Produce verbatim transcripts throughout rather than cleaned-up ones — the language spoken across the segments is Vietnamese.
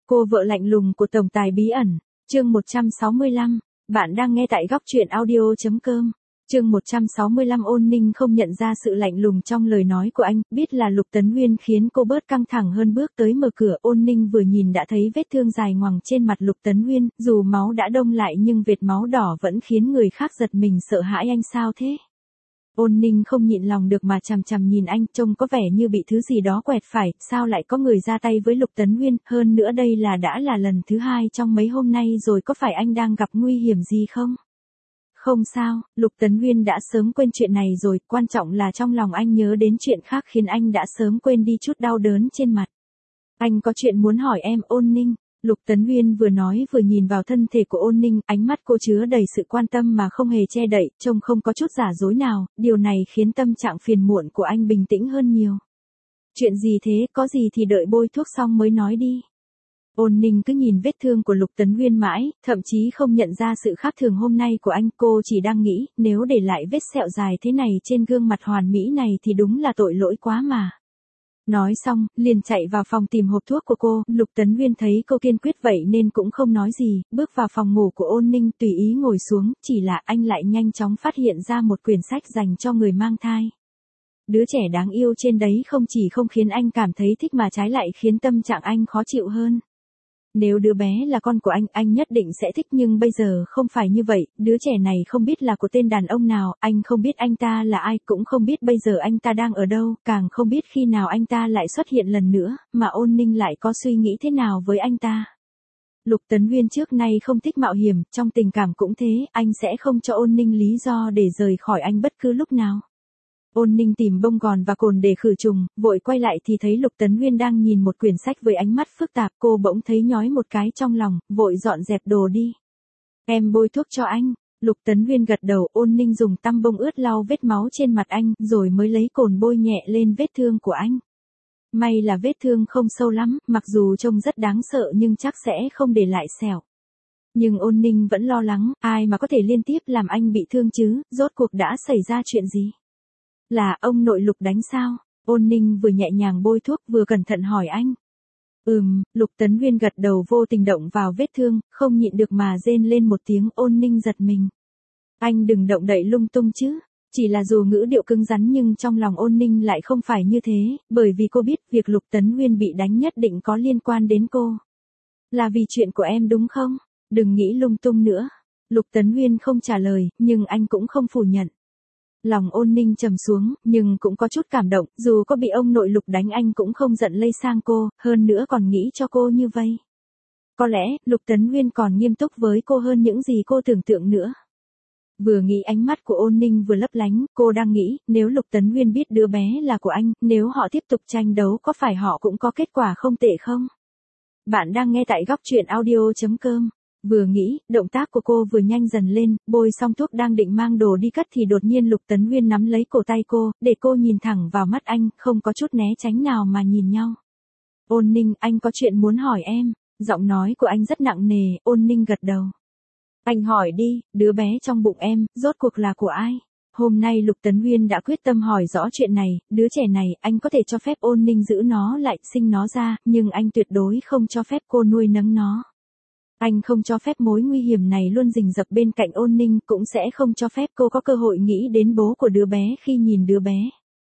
Cô vợ lạnh lùng của tổng tài bí ẩn, chương một trăm sáu mươi lăm, bạn đang nghe tại góc truyện audio.com. Chương một trăm sáu mươi lăm Ôn Ninh không nhận ra sự lạnh lùng trong lời nói của anh, biết là Lục Tấn Nguyên khiến cô bớt căng thẳng hơn bước tới mở cửa. Ôn Ninh vừa nhìn đã thấy vết thương dài ngoằng trên mặt Lục Tấn Nguyên, dù máu đã đông lại nhưng vệt máu đỏ vẫn khiến người khác giật mình sợ hãi. Anh sao thế? Ôn Ninh không nhịn lòng được mà chằm chằm nhìn anh, trông có vẻ như bị thứ gì đó quẹt phải, sao lại có người ra tay với Lục Tấn Nguyên, hơn nữa đây là đã là lần thứ hai trong mấy hôm nay rồi, có phải anh đang gặp nguy hiểm gì không? Không sao, Lục Tấn Nguyên đã sớm quên chuyện này rồi, quan trọng là trong lòng anh nhớ đến chuyện khác khiến anh đã sớm quên đi chút đau đớn trên mặt. Anh có chuyện muốn hỏi em, Ôn Ninh. Lục Tấn Nguyên vừa nói vừa nhìn vào thân thể của Ôn Ninh, ánh mắt cô chứa đầy sự quan tâm mà không hề che đậy, trông không có chút giả dối nào, điều này khiến tâm trạng phiền muộn của anh bình tĩnh hơn nhiều. Chuyện gì thế, có gì thì đợi bôi thuốc xong mới nói đi. Ôn Ninh cứ nhìn vết thương của Lục Tấn Nguyên mãi, thậm chí không nhận ra sự khác thường hôm nay của anh. Cô chỉ đang nghĩ, nếu để lại vết sẹo dài thế này trên gương mặt hoàn mỹ này thì đúng là tội lỗi quá mà. Nói xong, liền chạy vào phòng tìm hộp thuốc của cô. Lục Tấn Nguyên thấy cô kiên quyết vậy nên cũng không nói gì, bước vào phòng ngủ của Ôn Ninh tùy ý ngồi xuống, chỉ là anh lại nhanh chóng phát hiện ra một quyển sách dành cho người mang thai. Đứa trẻ đáng yêu trên đấy không chỉ không khiến anh cảm thấy thích mà trái lại khiến tâm trạng anh khó chịu hơn. Nếu đứa bé là con của anh, anh nhất định sẽ thích, nhưng bây giờ không phải như vậy, đứa trẻ này không biết là của tên đàn ông nào, anh không biết anh ta là ai, cũng không biết bây giờ anh ta đang ở đâu, càng không biết khi nào anh ta lại xuất hiện lần nữa, mà Ôn Ninh lại có suy nghĩ thế nào với anh ta. Lục Tấn Nguyên trước nay không thích mạo hiểm, trong tình cảm cũng thế, anh sẽ không cho Ôn Ninh lý do để rời khỏi anh bất cứ lúc nào. Ôn Ninh tìm bông gòn và cồn để khử trùng, vội quay lại thì thấy Lục Tấn Nguyên đang nhìn một quyển sách với ánh mắt phức tạp. Cô bỗng thấy nhói một cái trong lòng, vội dọn dẹp đồ đi. Em bôi thuốc cho anh. Lục Tấn Nguyên gật đầu. Ôn Ninh dùng tăm bông ướt lau vết máu trên mặt anh, rồi mới lấy cồn bôi nhẹ lên vết thương của anh. May là vết thương không sâu lắm, mặc dù trông rất đáng sợ nhưng chắc sẽ không để lại sẹo. Nhưng Ôn Ninh vẫn lo lắng, ai mà có thể liên tiếp làm anh bị thương chứ, rốt cuộc đã xảy ra chuyện gì? Là ông nội Lục đánh sao? Ôn Ninh vừa nhẹ nhàng bôi thuốc vừa cẩn thận hỏi anh. Ừm, Lục Tấn Nguyên gật đầu, vô tình động vào vết thương, không nhịn được mà rên lên một tiếng. Ôn Ninh giật mình. Anh đừng động đậy lung tung chứ. Chỉ là dù ngữ điệu cứng rắn nhưng trong lòng Ôn Ninh lại không phải như thế, bởi vì cô biết việc Lục Tấn Nguyên bị đánh nhất định có liên quan đến cô. Là vì chuyện của em đúng không? Đừng nghĩ lung tung nữa. Lục Tấn Nguyên không trả lời, nhưng anh cũng không phủ nhận. Lòng Ôn Ninh trầm xuống, nhưng cũng có chút cảm động, dù có bị ông nội Lục đánh anh cũng không giận lây sang cô, hơn nữa còn nghĩ cho cô như vây. Có lẽ, Lục Tấn Nguyên còn nghiêm túc với cô hơn những gì cô tưởng tượng nữa. Vừa nghĩ ánh mắt của Ôn Ninh vừa lấp lánh, cô đang nghĩ, nếu Lục Tấn Nguyên biết đứa bé là của anh, nếu họ tiếp tục tranh đấu có phải họ cũng có kết quả không tệ không? Bạn đang nghe tại góc truyện audio.com. Vừa nghĩ, động tác của cô vừa nhanh dần lên, bôi xong thuốc đang định mang đồ đi cất thì đột nhiên Lục Tấn Nguyên nắm lấy cổ tay cô, để cô nhìn thẳng vào mắt anh, không có chút né tránh nào mà nhìn nhau. Ôn Ninh, anh có chuyện muốn hỏi em. Giọng nói của anh rất nặng nề. Ôn Ninh gật đầu. Anh hỏi đi, đứa bé trong bụng em, rốt cuộc là của ai? Hôm nay Lục Tấn Nguyên đã quyết tâm hỏi rõ chuyện này, đứa trẻ này, anh có thể cho phép Ôn Ninh giữ nó lại, sinh nó ra, nhưng anh tuyệt đối không cho phép cô nuôi nấng nó. Anh không cho phép mối nguy hiểm này luôn rình rập bên cạnh Ôn Ninh, cũng sẽ không cho phép cô có cơ hội nghĩ đến bố của đứa bé khi nhìn đứa bé.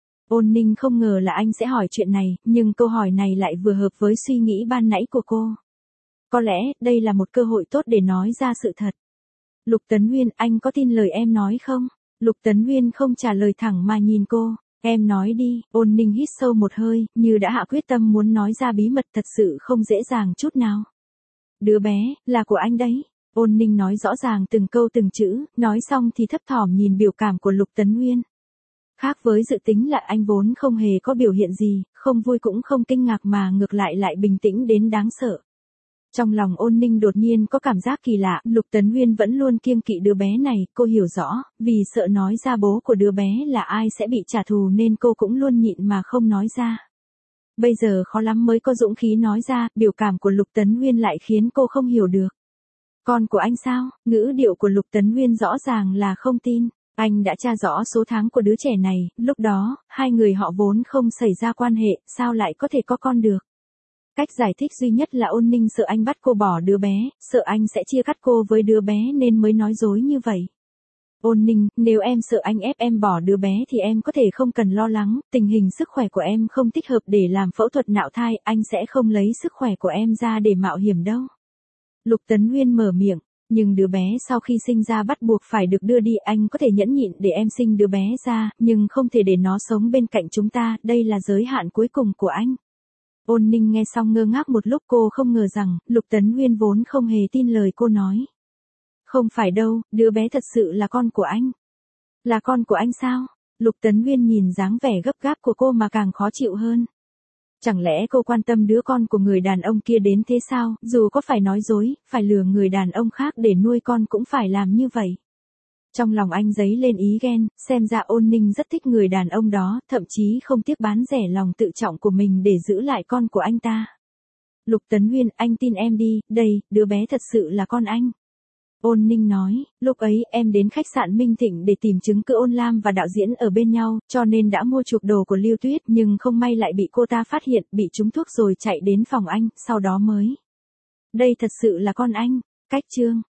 Ôn Ninh không ngờ là anh sẽ hỏi chuyện này, nhưng câu hỏi này lại vừa hợp với suy nghĩ ban nãy của cô. Có lẽ, đây là một cơ hội tốt để nói ra sự thật. Lục Tấn Nguyên, anh có tin lời em nói không? Lục Tấn Nguyên không trả lời thẳng mà nhìn cô. Em nói đi. Ôn Ninh hít sâu một hơi, như đã hạ quyết tâm muốn nói ra bí mật, thật sự không dễ dàng chút nào. Đứa bé, là của anh đấy. Ôn Ninh nói rõ ràng từng câu từng chữ, nói xong thì thấp thỏm nhìn biểu cảm của Lục Tấn Nguyên. Khác với dự tính là anh vốn không hề có biểu hiện gì, không vui cũng không kinh ngạc mà ngược lại lại bình tĩnh đến đáng sợ. Trong lòng Ôn Ninh đột nhiên có cảm giác kỳ lạ, Lục Tấn Nguyên vẫn luôn kiêng kỵ đứa bé này, cô hiểu rõ, vì sợ nói ra bố của đứa bé là ai sẽ bị trả thù nên cô cũng luôn nhịn mà không nói ra. Bây giờ khó lắm mới có dũng khí nói ra, biểu cảm của Lục Tấn Nguyên lại khiến cô không hiểu được. Con của anh sao? Ngữ điệu của Lục Tấn Nguyên rõ ràng là không tin. Anh đã tra rõ số tháng của đứa trẻ này, lúc đó, hai người họ vốn không xảy ra quan hệ, sao lại có thể có con được? Cách giải thích duy nhất là Ôn Ninh sợ anh bắt cô bỏ đứa bé, sợ anh sẽ chia cắt cô với đứa bé nên mới nói dối như vậy. Ôn Ninh, nếu em sợ anh ép em bỏ đứa bé thì em có thể không cần lo lắng, tình hình sức khỏe của em không thích hợp để làm phẫu thuật nạo thai, anh sẽ không lấy sức khỏe của em ra để mạo hiểm đâu. Lục Tấn Nguyên mở miệng, nhưng đứa bé sau khi sinh ra bắt buộc phải được đưa đi, anh có thể nhẫn nhịn để em sinh đứa bé ra, nhưng không thể để nó sống bên cạnh chúng ta, đây là giới hạn cuối cùng của anh. Ôn Ninh nghe xong ngơ ngác một lúc, cô không ngờ rằng, Lục Tấn Nguyên vốn không hề tin lời cô nói. Không phải đâu, đứa bé thật sự là con của anh. Là con của anh sao? Lục Tấn Nguyên nhìn dáng vẻ gấp gáp của cô mà càng khó chịu hơn. Chẳng lẽ cô quan tâm đứa con của người đàn ông kia đến thế sao, dù có phải nói dối, phải lừa người đàn ông khác để nuôi con cũng phải làm như vậy. Trong lòng anh dấy lên ý ghen, xem ra Ôn Ninh rất thích người đàn ông đó, thậm chí không tiếc bán rẻ lòng tự trọng của mình để giữ lại con của anh ta. Lục Tấn Nguyên, anh tin em đi, đây, đứa bé thật sự là con anh. Ôn Ninh nói, lúc ấy em đến khách sạn Minh Thịnh để tìm chứng cứ Ôn Lam và đạo diễn ở bên nhau, cho nên đã mua chuộc đồ của Lưu Tuyết, nhưng không may lại bị cô ta phát hiện, bị trúng thuốc rồi chạy đến phòng anh, sau đó mới. Đây thật sự là con anh. Cách chương